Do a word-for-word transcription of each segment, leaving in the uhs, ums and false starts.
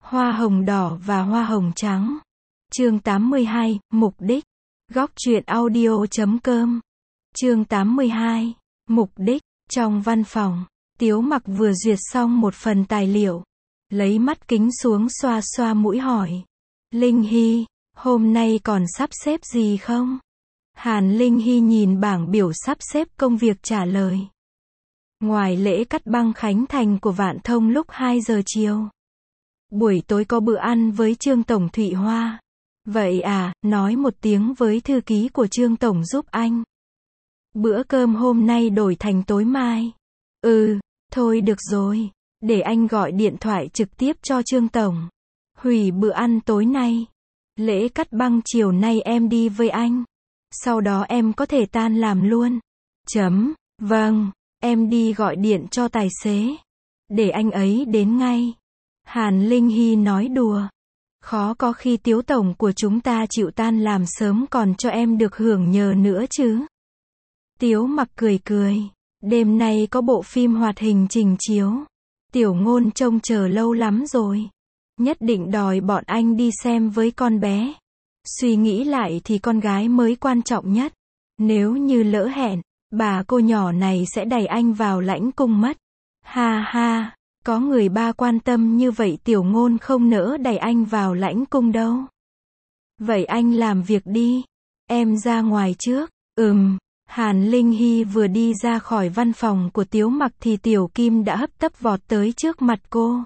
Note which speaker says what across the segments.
Speaker 1: Hoa hồng đỏ và hoa hồng trắng. Chương tám mươi hai, mục đích. Góc truyện audio chấm com. Chương tám mươi hai, mục đích. Trong văn phòng, Tiếu Mặc vừa duyệt xong một phần tài liệu, lấy mắt kính xuống xoa xoa mũi hỏi. Linh Hy, hôm nay còn sắp xếp gì không? Hàn Linh Hy nhìn bảng biểu sắp xếp công việc trả lời. Ngoài lễ cắt băng khánh thành của Vạn Thông lúc hai giờ chiều, buổi tối có bữa ăn với Trương Tổng Thụy Hoa. Vậy à, nói một tiếng với thư ký của Trương Tổng giúp anh. Bữa cơm hôm nay đổi thành tối mai. Ừ, thôi được rồi, để anh gọi điện thoại trực tiếp cho Trương Tổng. Hủy bữa ăn tối nay. Lễ cắt băng chiều nay em đi với anh. Sau đó em có thể tan làm luôn. Chấm, vâng, em đi gọi điện cho tài xế. Để anh ấy đến ngay. Hàn Linh Hy nói đùa. Khó có khi Tiếu Tổng của chúng ta chịu tan làm sớm còn cho em được hưởng nhờ nữa chứ. Tiếu Mặc cười cười. Đêm nay có bộ phim hoạt hình trình chiếu. Tiểu Ngôn trông chờ lâu lắm rồi. Nhất định đòi bọn anh đi xem với con bé. Suy nghĩ lại thì con gái mới quan trọng nhất. Nếu như lỡ hẹn, bà cô nhỏ này sẽ đẩy anh vào lãnh cung mất. Ha ha, có người ba quan tâm như vậy Tiểu Ngôn không nỡ đẩy anh vào lãnh cung đâu. Vậy anh làm việc đi. Em ra ngoài trước. Ừm. Hàn Linh Hy vừa đi ra khỏi văn phòng của Tiếu Mặc thì Tiểu Kim đã hấp tấp vọt tới trước mặt cô.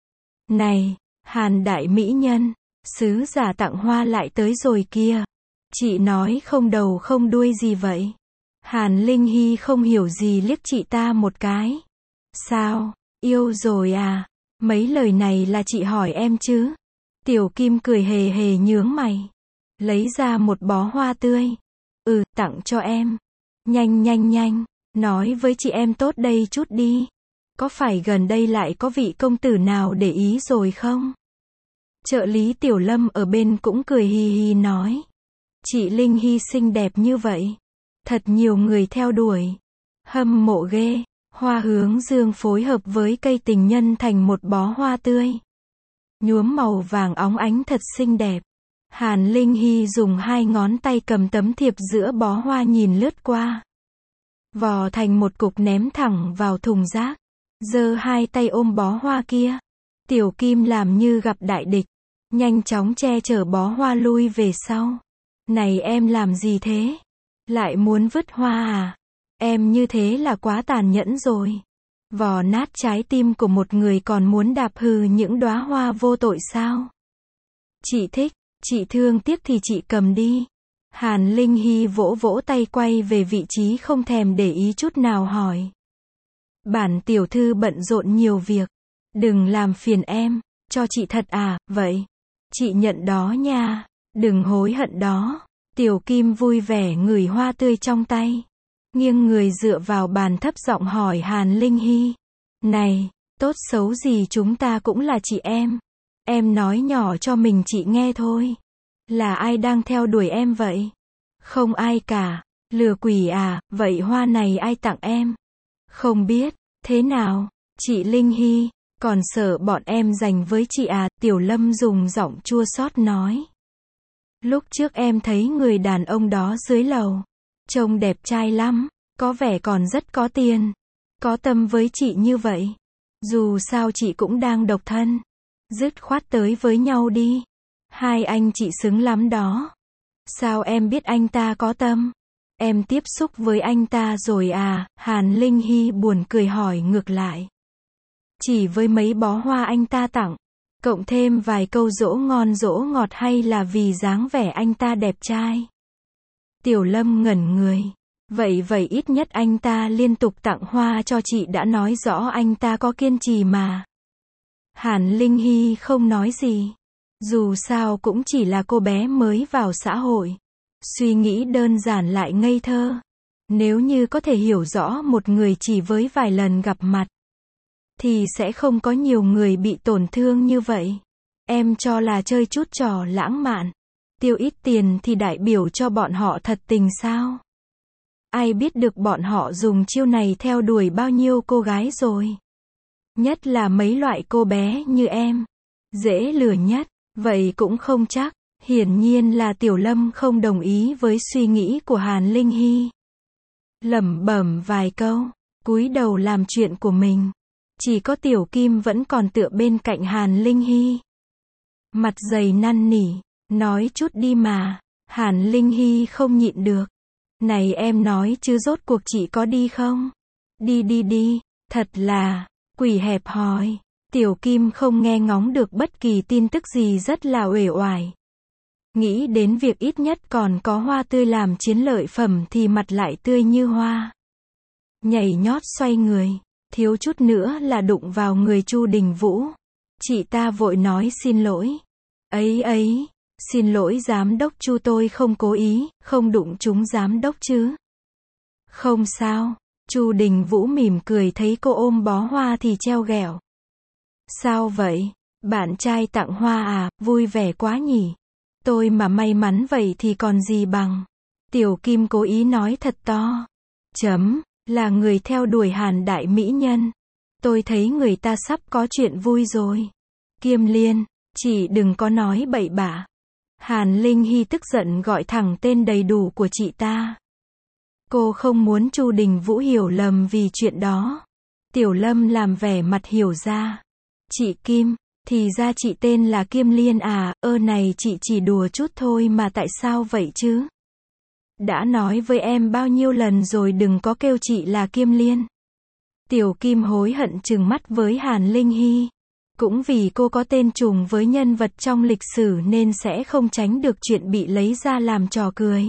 Speaker 1: Này, Hàn đại mỹ nhân, sứ giả tặng hoa lại tới rồi kia. Chị nói không đầu không đuôi gì vậy? Hàn Linh Hy không hiểu gì liếc chị ta một cái. Sao, yêu rồi à? Mấy lời này là chị hỏi em chứ? Tiểu Kim cười hề hề nhướng mày. Lấy ra một bó hoa tươi. Ừ, tặng cho em. Nhanh nhanh nhanh, nói với chị em tốt đây chút đi. Có phải gần đây lại có vị công tử nào để ý rồi không? Trợ lý Tiểu Lâm ở bên cũng cười hì hì nói. Chị Linh Hy xinh đẹp như vậy. Thật nhiều người theo đuổi. Hâm mộ ghê. Hoa hướng dương phối hợp với cây tình nhân thành một bó hoa tươi. Nhuốm màu vàng óng ánh thật xinh đẹp. Hàn Linh Hy dùng hai ngón tay cầm tấm thiệp giữa bó hoa nhìn lướt qua. Vò thành một cục ném thẳng vào thùng rác. Giơ hai tay ôm bó hoa kia. Tiểu Kim làm như gặp đại địch. Nhanh chóng che chở bó hoa lui về sau. Này em làm gì thế? Lại muốn vứt hoa à? Em như thế là quá tàn nhẫn rồi. Vò nát trái tim của một người còn muốn đạp hư những đóa hoa vô tội sao? Chị thích, chị thương tiếc thì chị cầm đi. Hàn Linh Hy vỗ vỗ tay quay về vị trí không thèm để ý chút nào hỏi. Bản tiểu thư bận rộn nhiều việc. Đừng làm phiền em, cho chị thật à, vậy. Chị nhận đó nha, đừng hối hận đó. Tiểu Kim vui vẻ ngửi hoa tươi trong tay. Nghiêng người dựa vào bàn thấp giọng hỏi Hàn Linh Hy. Này, tốt xấu gì chúng ta cũng là chị em. Em nói nhỏ cho mình chị nghe thôi. Là ai đang theo đuổi em vậy? Không ai cả. Lừa quỷ à, vậy hoa này ai tặng em? Không biết, thế nào? Chị Linh Hy, còn sợ bọn em dành với chị à? Tiểu Lâm dùng giọng chua xót nói. Lúc trước em thấy người đàn ông đó dưới lầu. Trông đẹp trai lắm, có vẻ còn rất có tiền. Có tâm với chị như vậy. Dù sao chị cũng đang độc thân. Dứt khoát tới với nhau đi. Hai anh chị xứng lắm đó. Sao em biết anh ta có tâm? Em tiếp xúc với anh ta rồi à? Hàn Linh Hy buồn cười hỏi ngược lại. Chỉ với mấy bó hoa anh ta tặng, cộng thêm vài câu dỗ ngon dỗ ngọt hay là vì dáng vẻ anh ta đẹp trai? Tiểu Lâm ngẩn người. Vậy vậy ít nhất anh ta liên tục tặng hoa cho chị đã nói rõ anh ta có kiên trì mà. Hàn Linh Hy không nói gì. Dù sao cũng chỉ là cô bé mới vào xã hội. Suy nghĩ đơn giản lại ngây thơ. Nếu như có thể hiểu rõ một người chỉ với vài lần gặp mặt, thì sẽ không có nhiều người bị tổn thương như vậy. Em cho là chơi chút trò lãng mạn. Tiêu ít tiền thì đại biểu cho bọn họ thật tình sao? Ai biết được bọn họ dùng chiêu này theo đuổi bao nhiêu cô gái rồi. Nhất là mấy loại cô bé như em. Dễ lừa nhất. Vậy cũng không chắc. Hiển nhiên là Tiểu Lâm không đồng ý với suy nghĩ của Hàn Linh Hy. Lẩm bẩm vài câu, cúi đầu làm chuyện của mình. Chỉ có Tiểu Kim vẫn còn tựa bên cạnh Hàn Linh Hy. Mặt dày năn nỉ, nói chút đi mà. Hàn Linh Hy không nhịn được. Này em nói chứ rốt cuộc chị có đi không? Đi đi đi, thật là, quỷ hẹp hòi. Tiểu Kim không nghe ngóng được bất kỳ tin tức gì rất là uể oải. Nghĩ đến việc ít nhất còn có hoa tươi làm chiến lợi phẩm thì mặt lại tươi như hoa. Nhảy nhót xoay người, thiếu chút nữa là đụng vào người Chu Đình Vũ. Chị ta vội nói xin lỗi. Ấy ấy, xin lỗi giám đốc Chu, tôi không cố ý, không đụng trúng giám đốc chứ. Không sao. Chu Đình Vũ mỉm cười thấy cô ôm bó hoa thì treo ghẹo. Sao vậy? Bạn trai tặng hoa à, vui vẻ quá nhỉ. Tôi mà may mắn vậy thì còn gì bằng. Tiểu Kim cố ý nói thật to. Chấm, là người theo đuổi Hàn đại mỹ nhân. Tôi thấy người ta sắp có chuyện vui rồi. Kim Liên, chị đừng có nói bậy bạ. Hàn Linh Hy tức giận gọi thẳng tên đầy đủ của chị ta. Cô không muốn Chu Đình Vũ hiểu lầm vì chuyện đó. Tiểu Lâm làm vẻ mặt hiểu ra. Chị Kim, thì ra chị tên là Kim Liên à, ơ này chị chỉ đùa chút thôi mà tại sao vậy chứ? Đã nói với em bao nhiêu lần rồi đừng có kêu chị là Kim Liên. Tiểu Kim hối hận trừng mắt với Hàn Linh Hy. Cũng vì cô có tên trùng với nhân vật trong lịch sử nên sẽ không tránh được chuyện bị lấy ra làm trò cười.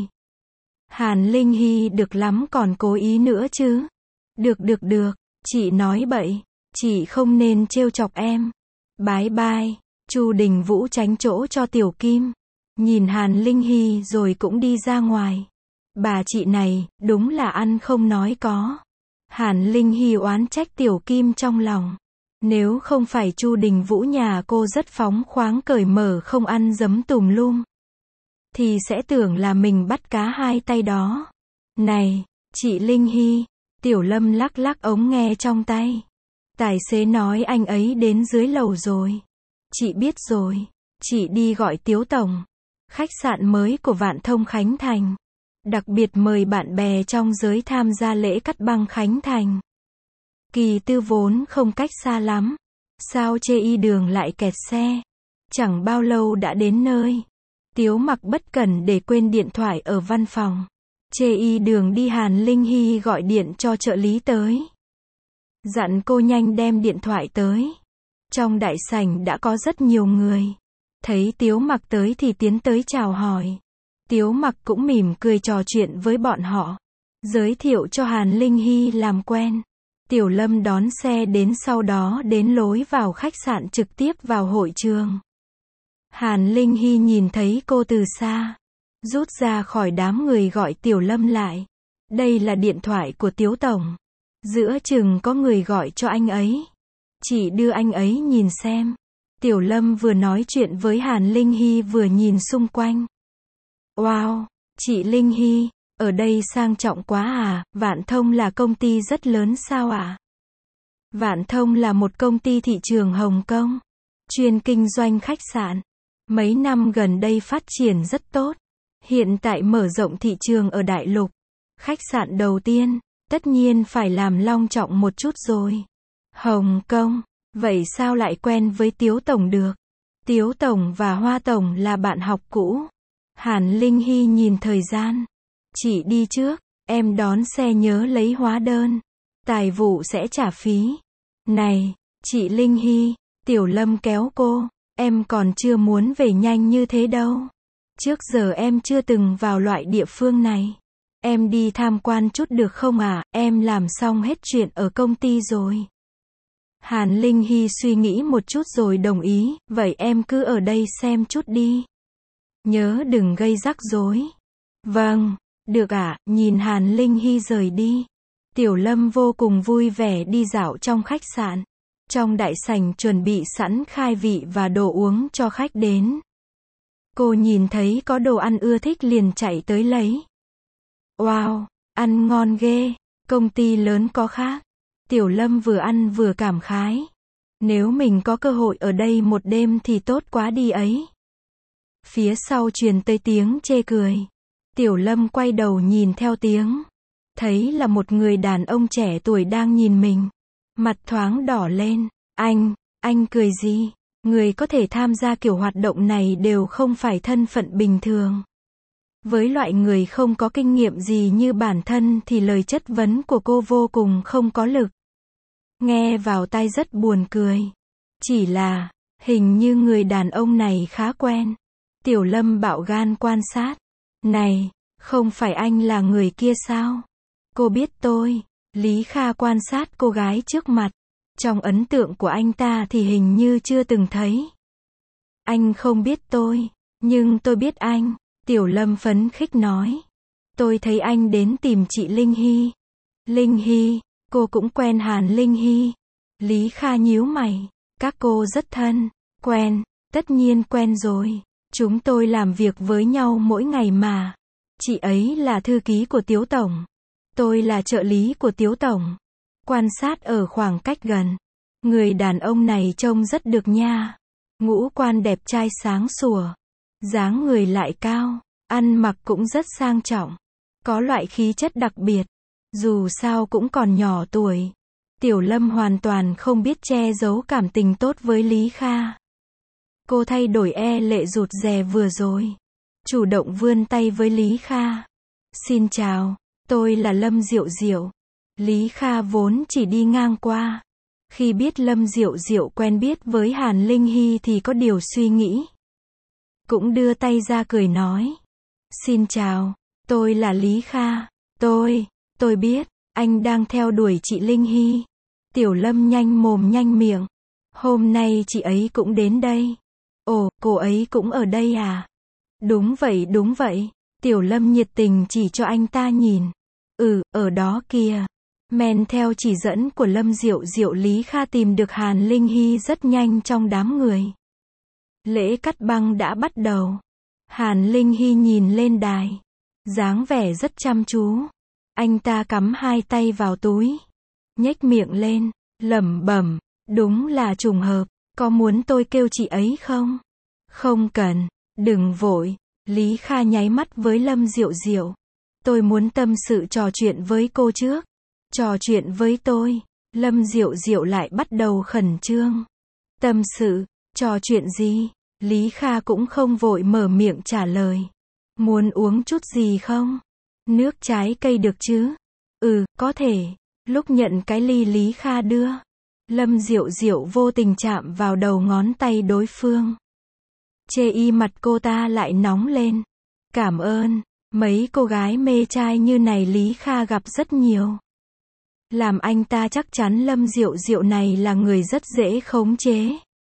Speaker 1: Hàn Linh Hy được lắm còn cố ý nữa chứ. Được được được, chị nói bậy, chị không nên trêu chọc em. Bái bai, Chu Đình Vũ tránh chỗ cho Tiểu Kim. Nhìn Hàn Linh Hy rồi cũng đi ra ngoài. Bà chị này, đúng là ăn không nói có. Hàn Linh Hy oán trách Tiểu Kim trong lòng. Nếu không phải Chu Đình Vũ nhà cô rất phóng khoáng cởi mở không ăn giấm tùm lum, thì sẽ tưởng là mình bắt cá hai tay đó. Này, chị Linh Hy, Tiểu Lâm lắc lắc ống nghe trong tay. Tài xế nói anh ấy đến dưới lầu rồi. Chị biết rồi, chị đi gọi Tiếu Tổng. Khách sạn mới của Vạn Thông Khánh Thành. Đặc biệt mời bạn bè trong giới tham gia lễ cắt băng Khánh Thành. Kỳ Tư vốn không cách xa lắm. Sao chê y đường lại kẹt xe? Chẳng bao lâu đã đến nơi. Tiếu Mặc bất cẩn để quên điện thoại ở văn phòng. Chê y đường đi Hàn Linh Hy gọi điện cho trợ lý tới. Dặn cô nhanh đem điện thoại tới. Trong đại sảnh đã có rất nhiều người. Thấy Tiếu Mặc tới thì tiến tới chào hỏi. Tiếu Mặc cũng mỉm cười trò chuyện với bọn họ. Giới thiệu cho Hàn Linh Hy làm quen. Tiểu Lâm đón xe đến sau đó đến lối vào khách sạn trực tiếp vào hội trường. Hàn Linh Hy nhìn thấy cô từ xa. Rút ra khỏi đám người gọi Tiểu Lâm lại. Đây là điện thoại của Tiếu Tổng. Giữa chừng có người gọi cho anh ấy. Chỉ đưa anh ấy nhìn xem. Tiểu Lâm vừa nói chuyện với Hàn Linh Hy vừa nhìn xung quanh. Wow, chị Linh Hy, ở đây sang trọng quá à, Vạn Thông là công ty rất lớn sao ạ? À? Vạn Thông là một công ty thị trường Hồng Kông, chuyên kinh doanh khách sạn. Mấy năm gần đây phát triển rất tốt. Hiện tại mở rộng thị trường ở Đại Lục. Khách sạn đầu tiên, tất nhiên phải làm long trọng một chút rồi. Hồng Kông, vậy sao lại quen với Tiếu Tổng được? Tiếu Tổng và Hoa Tổng là bạn học cũ. Hàn Linh Hy nhìn thời gian. Chị đi trước, em đón xe nhớ lấy hóa đơn. Tài vụ sẽ trả phí. Này, chị Linh Hy, Tiểu Lâm kéo cô. Em còn chưa muốn về nhanh như thế đâu. Trước giờ em chưa từng vào loại địa phương này. Em đi tham quan chút được không à, em làm xong hết chuyện ở công ty rồi. Hàn Linh Hy suy nghĩ một chút rồi đồng ý, vậy em cứ ở đây xem chút đi. Nhớ đừng gây rắc rối. Vâng, được ạ, à, nhìn Hàn Linh Hy rời đi. Tiểu Lâm vô cùng vui vẻ đi dạo trong khách sạn. Trong đại sảnh chuẩn bị sẵn khai vị và đồ uống cho khách đến. Cô nhìn thấy có đồ ăn ưa thích liền chạy tới lấy. Wow, ăn ngon ghê, công ty lớn có khác. Tiểu Lâm vừa ăn vừa cảm khái. Nếu mình có cơ hội ở đây một đêm thì tốt quá đi ấy. Phía sau truyền tới tiếng chê cười. Tiểu Lâm quay đầu nhìn theo tiếng. Thấy là một người đàn ông trẻ tuổi đang nhìn mình. Mặt thoáng đỏ lên. Anh, anh cười gì? Người có thể tham gia kiểu hoạt động này đều không phải thân phận bình thường. Với loại người không có kinh nghiệm gì như bản thân thì lời chất vấn của cô vô cùng không có lực. Nghe vào tai rất buồn cười. Chỉ là, hình như người đàn ông này khá quen. Tiểu Lâm bạo gan quan sát. Này, không phải anh là người kia sao? Cô biết tôi. Lý Kha quan sát cô gái trước mặt. Trong ấn tượng của anh ta thì hình như chưa từng thấy. Anh không biết tôi, nhưng tôi biết anh. Tiểu Lâm phấn khích nói. Tôi thấy anh đến tìm chị Linh Hy. Linh Hy, cô cũng quen Hàn Linh Hy. Lý Kha nhíu mày. Các cô rất thân. Quen, tất nhiên quen rồi. Chúng tôi làm việc với nhau mỗi ngày mà. Chị ấy là thư ký của Tiếu Tổng. Tôi là trợ lý của Tiếu Tổng. Quan sát ở khoảng cách gần. Người đàn ông này trông rất được nha. Ngũ quan đẹp trai sáng sủa. Dáng người lại cao. Ăn mặc cũng rất sang trọng. Có loại khí chất đặc biệt. Dù sao cũng còn nhỏ tuổi. Tiểu Lâm hoàn toàn không biết che giấu cảm tình tốt với Lý Kha. Cô thay đổi e lệ rụt rè vừa rồi. Chủ động vươn tay với Lý Kha. Xin chào, tôi là Lâm Diệu Diệu. Lý Kha vốn chỉ đi ngang qua. Khi biết Lâm Diệu Diệu quen biết với Hàn Linh Hy thì có điều suy nghĩ. Cũng đưa tay ra cười nói. Xin chào, tôi là Lý Kha. Tôi, tôi biết, anh đang theo đuổi chị Linh Hy. Tiểu Lâm nhanh mồm nhanh miệng. Hôm nay chị ấy cũng đến đây. Ồ, cô ấy cũng ở đây à? Đúng vậy, đúng vậy. Tiểu Lâm nhiệt tình chỉ cho anh ta nhìn. Ừ, ở đó kìa. Men theo chỉ dẫn của Lâm Diệu Diệu, Lý Kha tìm được Hàn Linh Hy rất nhanh trong đám người. Lễ cắt băng đã bắt đầu. Hàn Linh Hy nhìn lên đài. Dáng vẻ rất chăm chú. Anh ta cắm hai tay vào túi. Nhếch miệng lên, lẩm bẩm. Đúng là trùng hợp. Có muốn tôi kêu chị ấy không? Không cần. Đừng vội. Lý Kha nháy mắt với Lâm Diệu Diệu. Tôi muốn tâm sự trò chuyện với cô trước. Trò chuyện với tôi. Lâm Diệu Diệu lại bắt đầu khẩn trương. Tâm sự, trò chuyện gì? Lý Kha cũng không vội mở miệng trả lời. Muốn uống chút gì không? Nước trái cây được chứ? Ừ, có thể. Lúc nhận cái ly Lý Kha đưa. Lâm Diệu Diệu vô tình chạm vào đầu ngón tay đối phương. Chê y mặt cô ta lại nóng lên. Cảm ơn. Mấy cô gái mê trai như này Lý Kha gặp rất nhiều. Làm anh ta chắc chắn Lâm Diệu Diệu này là người rất dễ khống chế.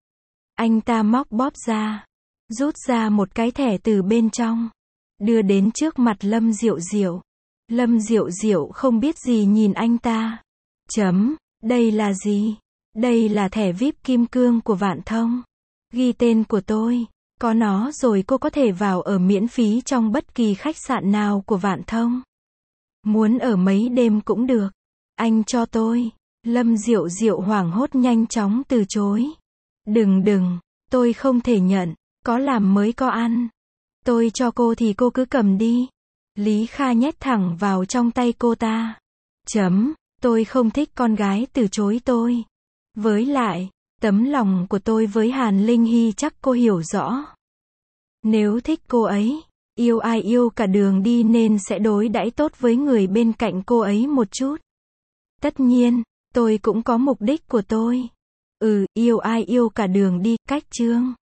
Speaker 1: Anh ta móc bóp ra. Rút ra một cái thẻ từ bên trong. Đưa đến trước mặt Lâm Diệu Diệu. Lâm Diệu Diệu không biết gì nhìn anh ta. Chấm, đây là gì? Đây là thẻ vi ai pi kim cương của Vạn Thông. Ghi tên của tôi. Có nó rồi cô có thể vào ở miễn phí trong bất kỳ khách sạn nào của Vạn Thông. Muốn ở mấy đêm cũng được. Anh cho tôi. Lâm Diệu Diệu hoảng hốt nhanh chóng từ chối. Đừng đừng, tôi không thể nhận. Có làm mới có ăn. Tôi cho cô thì cô cứ cầm đi. Lý Kha nhét thẳng vào trong tay cô ta. Chấm, tôi không thích con gái từ chối tôi. Với lại, tấm lòng của tôi với Hàn Linh Hy chắc cô hiểu rõ. Nếu thích cô ấy, yêu ai yêu cả đường đi nên sẽ đối đãi tốt với người bên cạnh cô ấy một chút. Tất nhiên, tôi cũng có mục đích của tôi. Ừ, yêu ai yêu cả đường đi, cách chương.